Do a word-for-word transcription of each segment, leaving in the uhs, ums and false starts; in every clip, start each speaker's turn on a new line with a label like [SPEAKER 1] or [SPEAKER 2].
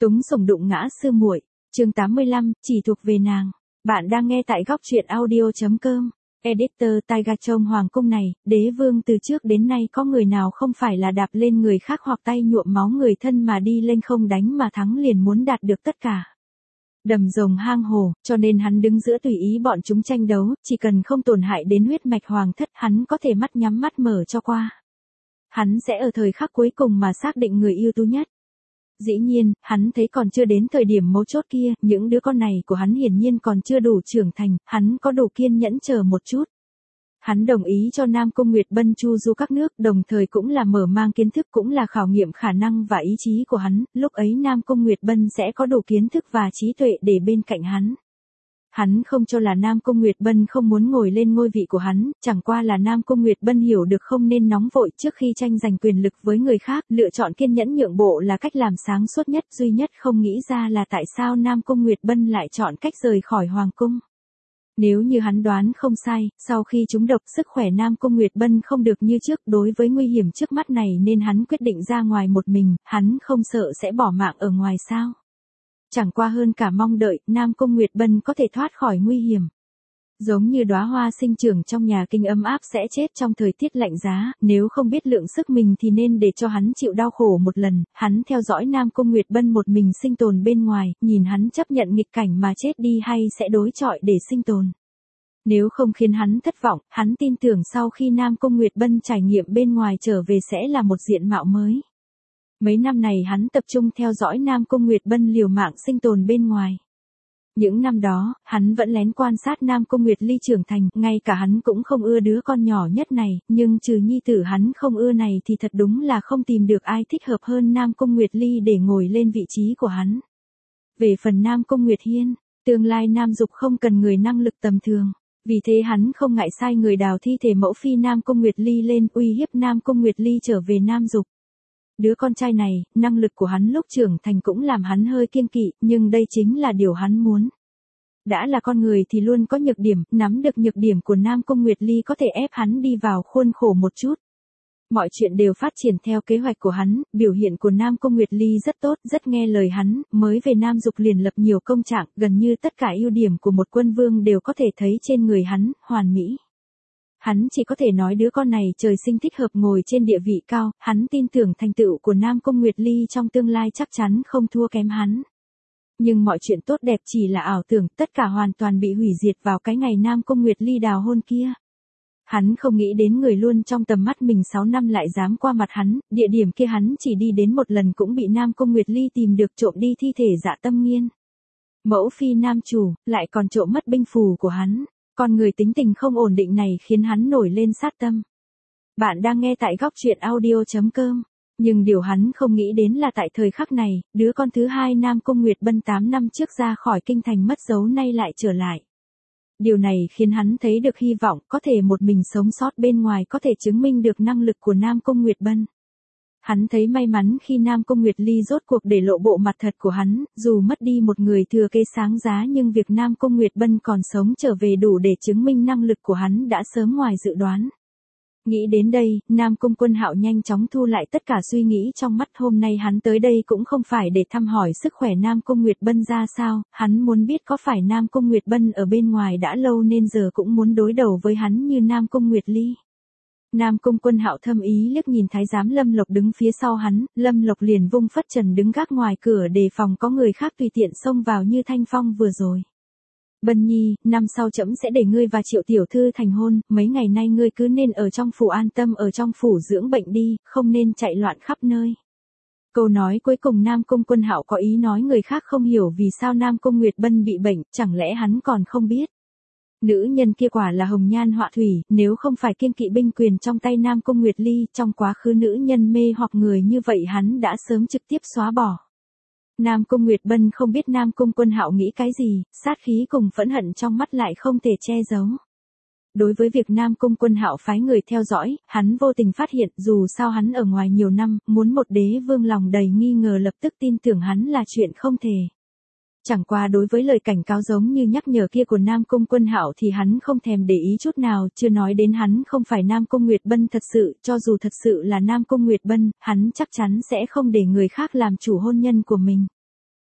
[SPEAKER 1] Túng sủng đụng ngã sư muội, chương tám mươi lăm, chỉ thuộc về nàng. Bạn đang nghe tại góc truyện audio chấm com. Editor Taiga trong hoàng cung này, đế vương từ trước đến nay có người nào không phải là đạp lên người khác hoặc tay nhuộm máu người thân mà đi lên không đánh mà thắng liền muốn đạt được tất cả. Đầm rồng hang hồ, cho nên hắn đứng giữa tùy ý bọn chúng tranh đấu, chỉ cần không tổn hại đến huyết mạch hoàng thất hắn có thể mắt nhắm mắt mở cho qua. Hắn sẽ ở thời khắc cuối cùng mà xác định người ưu tú nhất. Dĩ nhiên, hắn thấy còn chưa đến thời điểm mấu chốt kia, những đứa con này của hắn hiển nhiên còn chưa đủ trưởng thành, hắn có đủ kiên nhẫn chờ một chút. Hắn đồng ý cho Nam Cung Nguyệt Bân chu du các nước, đồng thời cũng là mở mang kiến thức, cũng là khảo nghiệm khả năng và ý chí của hắn, lúc ấy Nam Cung Nguyệt Bân sẽ có đủ kiến thức và trí tuệ để bên cạnh hắn. Hắn không cho là Nam Cung Nguyệt Bân không muốn ngồi lên ngôi vị của hắn, chẳng qua là Nam Cung Nguyệt Bân hiểu được không nên nóng vội trước khi tranh giành quyền lực với người khác, lựa chọn kiên nhẫn nhượng bộ là cách làm sáng suốt nhất, duy nhất không nghĩ ra là tại sao Nam Cung Nguyệt Bân lại chọn cách rời khỏi hoàng cung. Nếu như hắn đoán không sai, sau khi trúng độc sức khỏe Nam Cung Nguyệt Bân không được như trước, đối với nguy hiểm trước mắt này nên hắn quyết định ra ngoài một mình, hắn không sợ sẽ bỏ mạng ở ngoài sao. Chẳng qua hơn cả mong đợi, Nam Cung Nguyệt Bân có thể thoát khỏi nguy hiểm. Giống như đóa hoa sinh trưởng trong nhà kinh ấm áp sẽ chết trong thời tiết lạnh giá, nếu không biết lượng sức mình thì nên để cho hắn chịu đau khổ một lần, hắn theo dõi Nam Cung Nguyệt Bân một mình sinh tồn bên ngoài, nhìn hắn chấp nhận nghịch cảnh mà chết đi hay sẽ đối chọi để sinh tồn. Nếu không khiến hắn thất vọng, hắn tin tưởng sau khi Nam Cung Nguyệt Bân trải nghiệm bên ngoài trở về sẽ là một diện mạo mới. Mấy năm này hắn tập trung theo dõi Nam Cung Nguyệt Bân liều mạng sinh tồn bên ngoài. Những năm đó, hắn vẫn lén quan sát Nam Cung Nguyệt Ly trưởng thành, ngay cả hắn cũng không ưa đứa con nhỏ nhất này, nhưng trừ nhi tử hắn không ưa này thì thật đúng là không tìm được ai thích hợp hơn Nam Cung Nguyệt Ly để ngồi lên vị trí của hắn. Về phần Nam Cung Nguyệt Hiên, tương lai Nam Dục không cần người năng lực tầm thường, vì thế hắn không ngại sai người đào thi thể mẫu phi Nam Cung Nguyệt Ly lên uy hiếp Nam Cung Nguyệt Ly trở về Nam Dục. Đứa con trai này, năng lực của hắn lúc trưởng thành cũng làm hắn hơi kiêng kỵ, nhưng đây chính là điều hắn muốn. Đã là con người thì luôn có nhược điểm, nắm được nhược điểm của Nam Cung Nguyệt Ly có thể ép hắn đi vào khuôn khổ một chút. Mọi chuyện đều phát triển theo kế hoạch của hắn, biểu hiện của Nam Cung Nguyệt Ly rất tốt, rất nghe lời hắn, mới về Nam Dục liền lập nhiều công trạng, gần như tất cả ưu điểm của một quân vương đều có thể thấy trên người hắn, hoàn mỹ. Hắn chỉ có thể nói đứa con này trời sinh thích hợp ngồi trên địa vị cao, hắn tin tưởng thành tựu của Nam Cung Nguyệt Ly trong tương lai chắc chắn không thua kém hắn. Nhưng mọi chuyện tốt đẹp chỉ là ảo tưởng, tất cả hoàn toàn bị hủy diệt vào cái ngày Nam Cung Nguyệt Ly đào hôn kia. Hắn không nghĩ đến người luôn trong tầm mắt mình sáu năm lại dám qua mặt hắn, địa điểm kia hắn chỉ đi đến một lần cũng bị Nam Cung Nguyệt Ly tìm được trộm đi thi thể Dạ Tâm Nghiên. Mẫu phi nam chủ, lại còn trộm mất binh phù của hắn. Con người tính tình không ổn định này khiến hắn nổi lên sát tâm. Bạn đang nghe tại góc truyện audio chấm com. Nhưng điều hắn không nghĩ đến là tại thời khắc này, đứa con thứ hai Nam Cung Nguyệt Bân tám năm trước ra khỏi kinh thành mất dấu nay lại trở lại. Điều này khiến hắn thấy được hy vọng có thể một mình sống sót bên ngoài có thể chứng minh được năng lực của Nam Cung Nguyệt Bân. Hắn thấy may mắn khi Nam Cung Nguyệt Ly rốt cuộc để lộ bộ mặt thật của hắn, dù mất đi một người thừa kế sáng giá nhưng việc Nam Cung Nguyệt Bân còn sống trở về đủ để chứng minh năng lực của hắn đã sớm ngoài dự đoán. Nghĩ đến đây, Nam Cung Quân Hạo nhanh chóng thu lại tất cả suy nghĩ trong mắt, hôm nay hắn tới đây cũng không phải để thăm hỏi sức khỏe Nam Cung Nguyệt Bân ra sao, hắn muốn biết có phải Nam Cung Nguyệt Bân ở bên ngoài đã lâu nên giờ cũng muốn đối đầu với hắn như Nam Cung Nguyệt Ly. Nam Cung Quân Hạo thâm ý liếc nhìn thái giám Lâm Lộc đứng phía sau hắn, Lâm Lộc liền vung phất trần đứng gác ngoài cửa đề phòng có người khác tùy tiện xông vào như Thanh Phong vừa rồi. Bân Nhi, năm sau trẫm sẽ để ngươi và Triệu tiểu thư thành hôn, mấy ngày nay ngươi cứ nên ở trong phủ an tâm ở trong phủ dưỡng bệnh đi, không nên chạy loạn khắp nơi. Câu nói cuối cùng Nam Cung Quân Hạo có ý nói người khác không hiểu vì sao Nam Cung Nguyệt Bân bị bệnh, chẳng lẽ hắn còn không biết. Nữ nhân kia quả là hồng nhan họa thủy, nếu không phải kiêng kỵ binh quyền trong tay Nam Cung Nguyệt Ly, trong quá khứ nữ nhân mê hoặc người như vậy hắn đã sớm trực tiếp xóa bỏ. Nam Cung Nguyệt Bân không biết Nam Cung Quân Hạo nghĩ cái gì, sát khí cùng phẫn hận trong mắt lại không thể che giấu. Đối với việc Nam Cung Quân Hạo phái người theo dõi, hắn vô tình phát hiện dù sao hắn ở ngoài nhiều năm, muốn một đế vương lòng đầy nghi ngờ lập tức tin tưởng hắn là chuyện không thể. Chẳng qua đối với lời cảnh cáo giống như nhắc nhở kia của Nam Cung Quân Hạo thì hắn không thèm để ý chút nào, chưa nói đến hắn không phải Nam Cung Nguyệt Bân thật sự, cho dù thật sự là Nam Cung Nguyệt Bân, hắn chắc chắn sẽ không để người khác làm chủ hôn nhân của mình.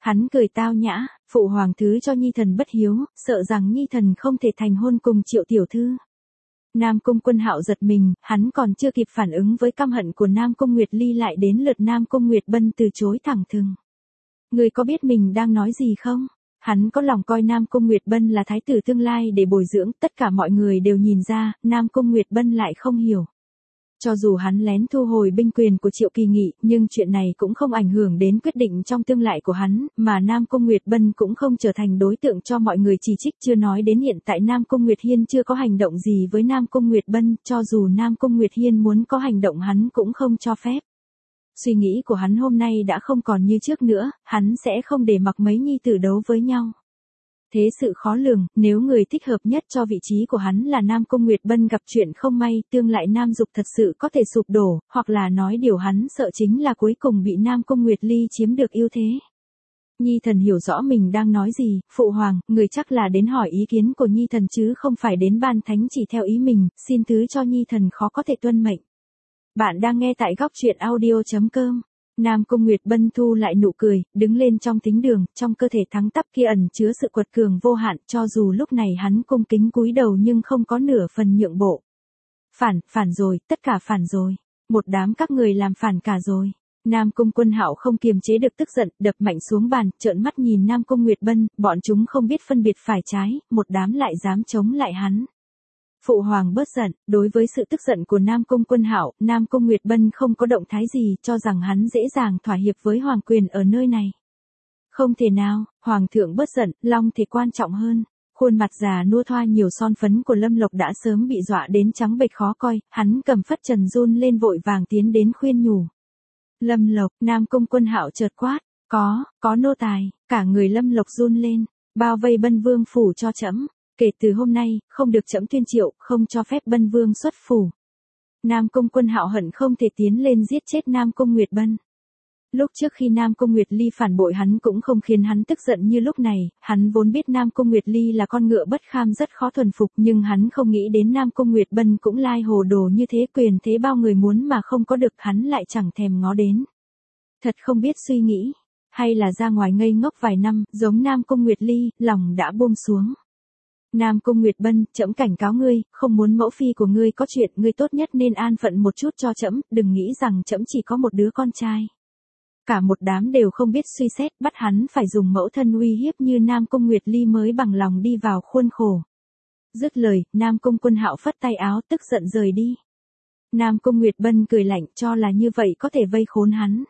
[SPEAKER 1] Hắn cười tao nhã, phụ hoàng thứ cho nhi thần bất hiếu, sợ rằng nhi thần không thể thành hôn cùng Triệu tiểu thư. Nam Cung Quân Hạo giật mình, hắn còn chưa kịp phản ứng với căm hận của Nam Cung Nguyệt Ly lại đến lượt Nam Cung Nguyệt Bân từ chối thẳng thừng. Người có biết mình đang nói gì không? Hắn có lòng coi Nam Cung Nguyệt Bân là thái tử tương lai để bồi dưỡng, tất cả mọi người đều nhìn ra, Nam Cung Nguyệt Bân lại không hiểu. Cho dù hắn lén thu hồi binh quyền của Triệu Kỳ Nghị, nhưng chuyện này cũng không ảnh hưởng đến quyết định trong tương lai của hắn, mà Nam Cung Nguyệt Bân cũng không trở thành đối tượng cho mọi người chỉ trích, chưa nói đến hiện tại Nam Cung Nguyệt Hiên chưa có hành động gì với Nam Cung Nguyệt Bân, cho dù Nam Cung Nguyệt Hiên muốn có hành động hắn cũng không cho phép. Suy nghĩ của hắn hôm nay đã không còn như trước nữa, hắn sẽ không để mặc mấy nhi tử đấu với nhau. Thế sự khó lường, nếu người thích hợp nhất cho vị trí của hắn là Nam Cung Nguyệt Bân gặp chuyện không may, tương lại Nam Dục thật sự có thể sụp đổ, hoặc là nói điều hắn sợ chính là cuối cùng bị Nam Cung Nguyệt Ly chiếm được ưu thế. Nhi thần hiểu rõ mình đang nói gì, phụ hoàng, người chắc là đến hỏi ý kiến của nhi thần chứ không phải đến ban thánh chỉ theo ý mình, xin thứ cho nhi thần khó có thể tuân mệnh. Bạn đang nghe tại góc truyện audio chấm com. Nam Cung Nguyệt Bân thu lại nụ cười, đứng lên trong thính đường, trong cơ thể thắng tắp kia ẩn chứa sự quật cường vô hạn, cho dù lúc này hắn cung kính cúi đầu nhưng không có nửa phần nhượng bộ. Phản, phản rồi, tất cả phản rồi. Một đám các người làm phản cả rồi. Nam Cung Quân Hạo không kiềm chế được tức giận, đập mạnh xuống bàn, trợn mắt nhìn Nam Cung Nguyệt Bân, bọn chúng không biết phân biệt phải trái, một đám lại dám chống lại hắn. Phụ hoàng bớt giận, đối với sự tức giận của Nam Cung Quân Hạo, Nam Cung Nguyệt Bân không có động thái gì, cho rằng hắn dễ dàng thỏa hiệp với hoàng quyền ở nơi này. Không thể nào, hoàng thượng bớt giận, long thể quan trọng hơn. Khuôn mặt già nua thoa nhiều son phấn của Lâm Lộc đã sớm bị dọa đến trắng bệch khó coi, hắn cầm phất trần run lên vội vàng tiến đến khuyên nhủ. Lâm Lộc, Nam Cung Quân Hạo chợt quát, có, có nô tài, cả người Lâm Lộc run lên, bao vây Bân Vương phủ cho trẫm. Kể từ hôm nay, không được trẫm tuyên triệu, không cho phép Bân Vương xuất phủ. Nam Cung Quân Hạo hận không thể tiến lên giết chết Nam Cung Nguyệt Bân. Lúc trước khi Nam Cung Nguyệt Ly phản bội hắn cũng không khiến hắn tức giận như lúc này, hắn vốn biết Nam Cung Nguyệt Ly là con ngựa bất kham rất khó thuần phục, nhưng hắn không nghĩ đến Nam Cung Nguyệt Bân cũng lai hồ đồ như thế, quyền thế bao người muốn mà không có được hắn lại chẳng thèm ngó đến. Thật không biết suy nghĩ, hay là ra ngoài ngây ngốc vài năm, giống Nam Cung Nguyệt Ly, lòng đã buông xuống. Nam Cung Nguyệt Bân, trẫm cảnh cáo ngươi, không muốn mẫu phi của ngươi có chuyện, ngươi tốt nhất nên an phận một chút cho trẫm, đừng nghĩ rằng trẫm chỉ có một đứa con trai. Cả một đám đều không biết suy xét, bắt hắn phải dùng mẫu thân uy hiếp như Nam Cung Nguyệt Ly mới bằng lòng đi vào khuôn khổ. Dứt lời, Nam Cung Quân Hạo phất tay áo tức giận rời đi. Nam Cung Nguyệt Bân cười lạnh, cho là như vậy có thể vây khốn hắn.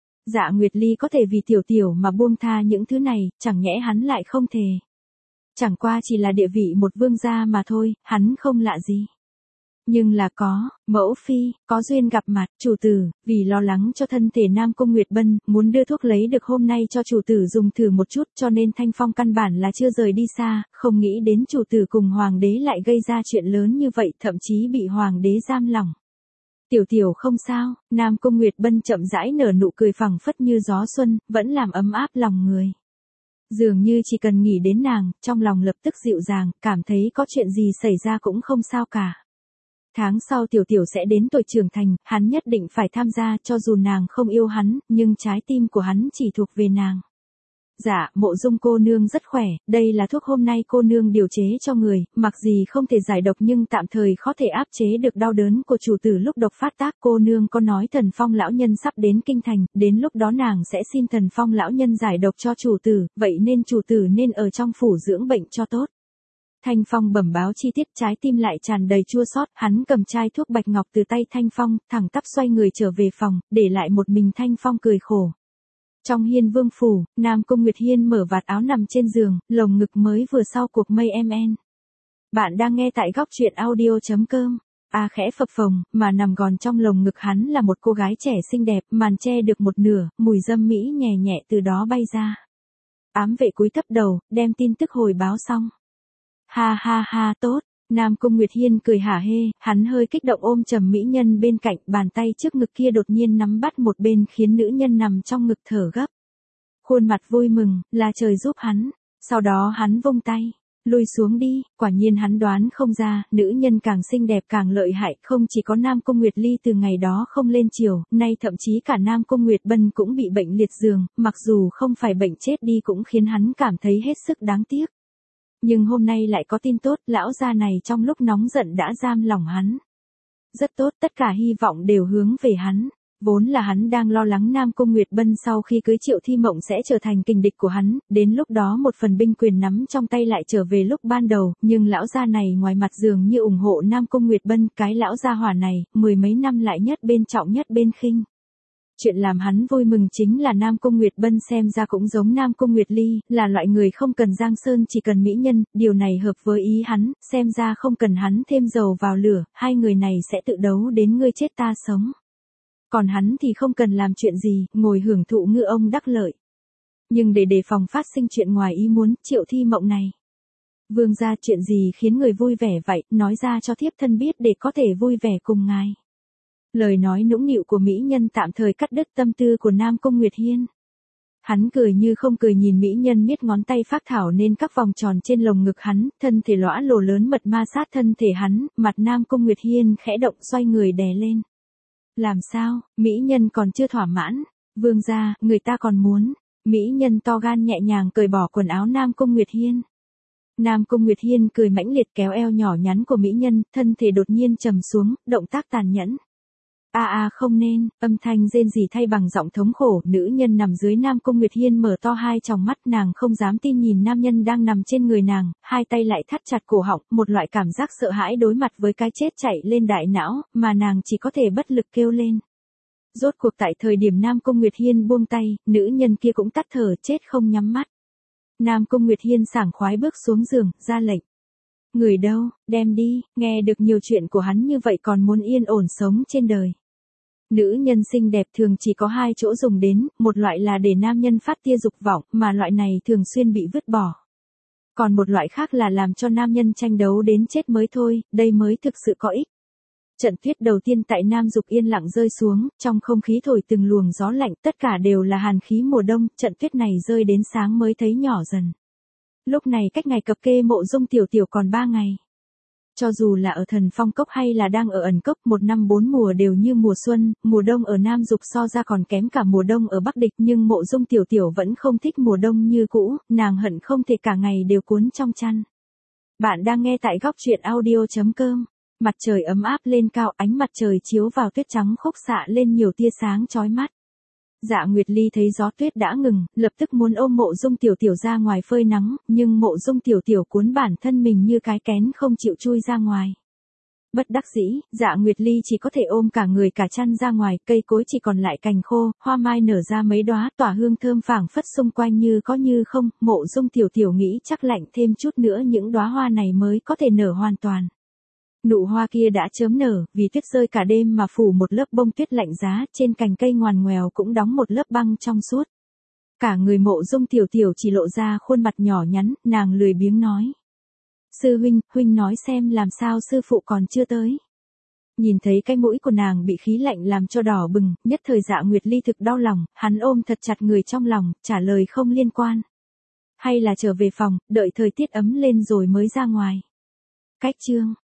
[SPEAKER 1] Dạ Nguyệt Ly có thể vì tiểu tiểu mà buông tha những thứ này, chẳng nhẽ hắn lại không thể. Chẳng qua chỉ là địa vị một vương gia mà thôi, hắn không lạ gì. Nhưng là có, mẫu phi, có duyên gặp mặt, chủ tử, vì lo lắng cho thân thể Nam Cung Nguyệt Bân, muốn đưa thuốc lấy được hôm nay cho chủ tử dùng thử một chút, cho nên Thanh Phong căn bản là chưa rời đi xa, không nghĩ đến chủ tử cùng hoàng đế lại gây ra chuyện lớn như vậy, thậm chí bị hoàng đế giam lỏng. Tiểu tiểu không sao, Nam Cung Nguyệt Bân chậm rãi nở nụ cười phẳng phất như gió xuân, vẫn làm ấm áp lòng người. Dường như chỉ cần nghĩ đến nàng, trong lòng lập tức dịu dàng, cảm thấy có chuyện gì xảy ra cũng không sao cả. Tháng sau tiểu tiểu sẽ đến tuổi trưởng thành, hắn nhất định phải tham gia, cho dù nàng không yêu hắn, nhưng trái tim của hắn chỉ thuộc về nàng. Dạ, Mộ Dung cô nương rất khỏe, đây là thuốc hôm nay cô nương điều chế cho người, mặc gì không thể giải độc nhưng tạm thời khó thể áp chế được đau đớn của chủ tử lúc độc phát tác. Cô nương có nói Thần Phong lão nhân sắp đến kinh thành, đến lúc đó nàng sẽ xin Thần Phong lão nhân giải độc cho chủ tử, vậy nên chủ tử nên ở trong phủ dưỡng bệnh cho tốt. Thanh Phong bẩm báo chi tiết, trái tim lại tràn đầy chua xót, hắn cầm chai thuốc bạch ngọc từ tay Thanh Phong, thẳng tắp xoay người trở về phòng, để lại một mình Thanh Phong cười khổ. Trong Hiên Vương phủ, Nam Cung Nguyệt Hiên mở vạt áo nằm trên giường, lồng ngực mới vừa sau cuộc mây em en. Bạn đang nghe tại góc truyện audio chấm com. A khẽ phập phồng, mà nằm gòn trong lồng ngực hắn là một cô gái trẻ xinh đẹp, màn che được một nửa, mùi dâm mỹ nhẹ nhẹ từ đó bay ra. Ám vệ cúi thấp đầu, đem tin tức hồi báo xong. Ha ha ha, tốt. Nam Cung Nguyệt Hiên cười hả hê, hắn hơi kích động ôm chầm mỹ nhân bên cạnh, bàn tay trước ngực kia đột nhiên nắm bắt một bên khiến nữ nhân nằm trong ngực thở gấp. Khuôn mặt vui mừng, là trời giúp hắn. Sau đó hắn vung tay, Lui xuống đi, quả nhiên hắn đoán không ra, nữ nhân càng xinh đẹp càng lợi hại, không chỉ có Nam Cung Nguyệt Ly từ ngày đó không lên chiều, nay thậm chí cả Nam Cung Nguyệt Bân cũng bị bệnh liệt giường, mặc dù không phải bệnh chết đi cũng khiến hắn cảm thấy hết sức đáng tiếc. Nhưng hôm nay lại có tin tốt, lão gia này trong lúc nóng giận đã giam lòng hắn. Rất tốt, tất cả hy vọng đều hướng về hắn. Vốn là hắn đang lo lắng Nam Cung Nguyệt Bân sau khi cưới Triệu Thi Mộng sẽ trở thành kình địch của hắn, đến lúc đó một phần binh quyền nắm trong tay lại trở về lúc ban đầu, nhưng lão gia này ngoài mặt dường như ủng hộ Nam Cung Nguyệt Bân, cái lão gia hỏa này, mười mấy năm lại nhất bên trọng nhất bên khinh. Chuyện làm hắn vui mừng chính là Nam Cung Nguyệt Bân xem ra cũng giống Nam Cung Nguyệt Ly, là loại người không cần giang sơn chỉ cần mỹ nhân, điều này hợp với ý hắn, xem ra không cần hắn thêm dầu vào lửa, hai người này sẽ tự đấu đến ngươi chết ta sống. Còn hắn thì không cần làm chuyện gì, ngồi hưởng thụ ngư ông đắc lợi. Nhưng để đề phòng phát sinh chuyện ngoài ý muốn, Triệu Thi Mộng này. Vương gia, chuyện gì khiến người vui vẻ vậy, nói ra cho thiếp thân biết để có thể vui vẻ cùng ngài. Lời nói nũng nịu của mỹ nhân tạm thời cắt đứt tâm tư của Nam Cung Nguyệt Hiên. Hắn cười như không cười nhìn mỹ nhân miết ngón tay phác thảo nên các vòng tròn trên lồng ngực hắn, thân thể lõa lồ lớn mật ma sát thân thể hắn, mặt Nam Cung Nguyệt Hiên khẽ động xoay người đè lên. Làm sao, mỹ nhân còn chưa thỏa mãn, vương gia, người ta còn muốn, mỹ nhân to gan nhẹ nhàng cởi bỏ quần áo Nam Cung Nguyệt Hiên. Nam Cung Nguyệt Hiên cười mãnh liệt kéo eo nhỏ nhắn của mỹ nhân, thân thể đột nhiên trầm xuống, động tác tàn nhẫn. A a à, không nên, âm thanh rên rỉ thay bằng giọng thống khổ, nữ nhân nằm dưới Nam Cung Nguyệt Hiên mở to hai tròng mắt, nàng không dám tin nhìn nam nhân đang nằm trên người nàng, hai tay lại thắt chặt cổ họng, một loại cảm giác sợ hãi đối mặt với cái chết chạy lên đại não, mà nàng chỉ có thể bất lực kêu lên. Rốt cuộc tại thời điểm Nam Cung Nguyệt Hiên buông tay, nữ nhân kia cũng tắt thở chết không nhắm mắt. Nam Cung Nguyệt Hiên sảng khoái bước xuống giường, ra lệnh. Người đâu, đem đi, nghe được nhiều chuyện của hắn như vậy còn muốn yên ổn sống trên đời. Nữ nhân xinh đẹp thường chỉ có hai chỗ dùng đến, một loại là để nam nhân phát tia dục vọng, mà loại này thường xuyên bị vứt bỏ. Còn một loại khác là làm cho nam nhân tranh đấu đến chết mới thôi, đây mới thực sự có ích. Trận tuyết đầu tiên tại Nam Dục yên lặng rơi xuống, trong không khí thổi từng luồng gió lạnh, tất cả đều là hàn khí mùa đông, trận tuyết này rơi đến sáng mới thấy nhỏ dần. Lúc này cách ngày cập kê Mộ Dung Tiểu Tiểu còn ba ngày. Cho dù là ở Thần Phong Cốc hay là đang ở ẩn cốc, một năm bốn mùa đều như mùa xuân, mùa đông ở Nam Dục so ra còn kém cả mùa đông ở Bắc Địch, nhưng Mộ Dung Tiểu Tiểu vẫn không thích mùa đông như cũ, nàng hận không thể cả ngày đều cuốn trong chăn. Bạn đang nghe tại góc truyện audio chấm com. Mặt trời ấm áp lên cao, ánh mặt trời chiếu vào tuyết trắng khúc xạ lên nhiều tia sáng chói mắt. Dạ Nguyệt Ly thấy gió tuyết đã ngừng, lập tức muốn ôm Mộ Dung Tiểu Tiểu ra ngoài phơi nắng, nhưng Mộ Dung Tiểu Tiểu cuốn bản thân mình như cái kén không chịu chui ra ngoài. Bất đắc dĩ, Dạ Nguyệt Ly chỉ có thể ôm cả người cả chăn ra ngoài, cây cối chỉ còn lại cành khô, hoa mai nở ra mấy đóa, tỏa hương thơm phảng phất xung quanh như có như không, Mộ Dung Tiểu Tiểu nghĩ chắc lạnh thêm chút nữa những đóa hoa này mới có thể nở hoàn toàn. Nụ hoa kia đã chớm nở, vì tuyết rơi cả đêm mà phủ một lớp bông tuyết lạnh giá, trên cành cây ngoằn ngoèo cũng đóng một lớp băng trong suốt. Cả người Mộ Dung Tiểu Tiểu chỉ lộ ra khuôn mặt nhỏ nhắn, nàng lười biếng nói. Sư huynh, huynh nói xem làm sao sư phụ còn chưa tới. Nhìn thấy cái mũi của nàng bị khí lạnh làm cho đỏ bừng, nhất thời Dạ Nguyệt Ly thực đau lòng, hắn ôm thật chặt người trong lòng, trả lời không liên quan. Hay là trở về phòng, đợi thời tiết ấm lên rồi mới ra ngoài. Cách chương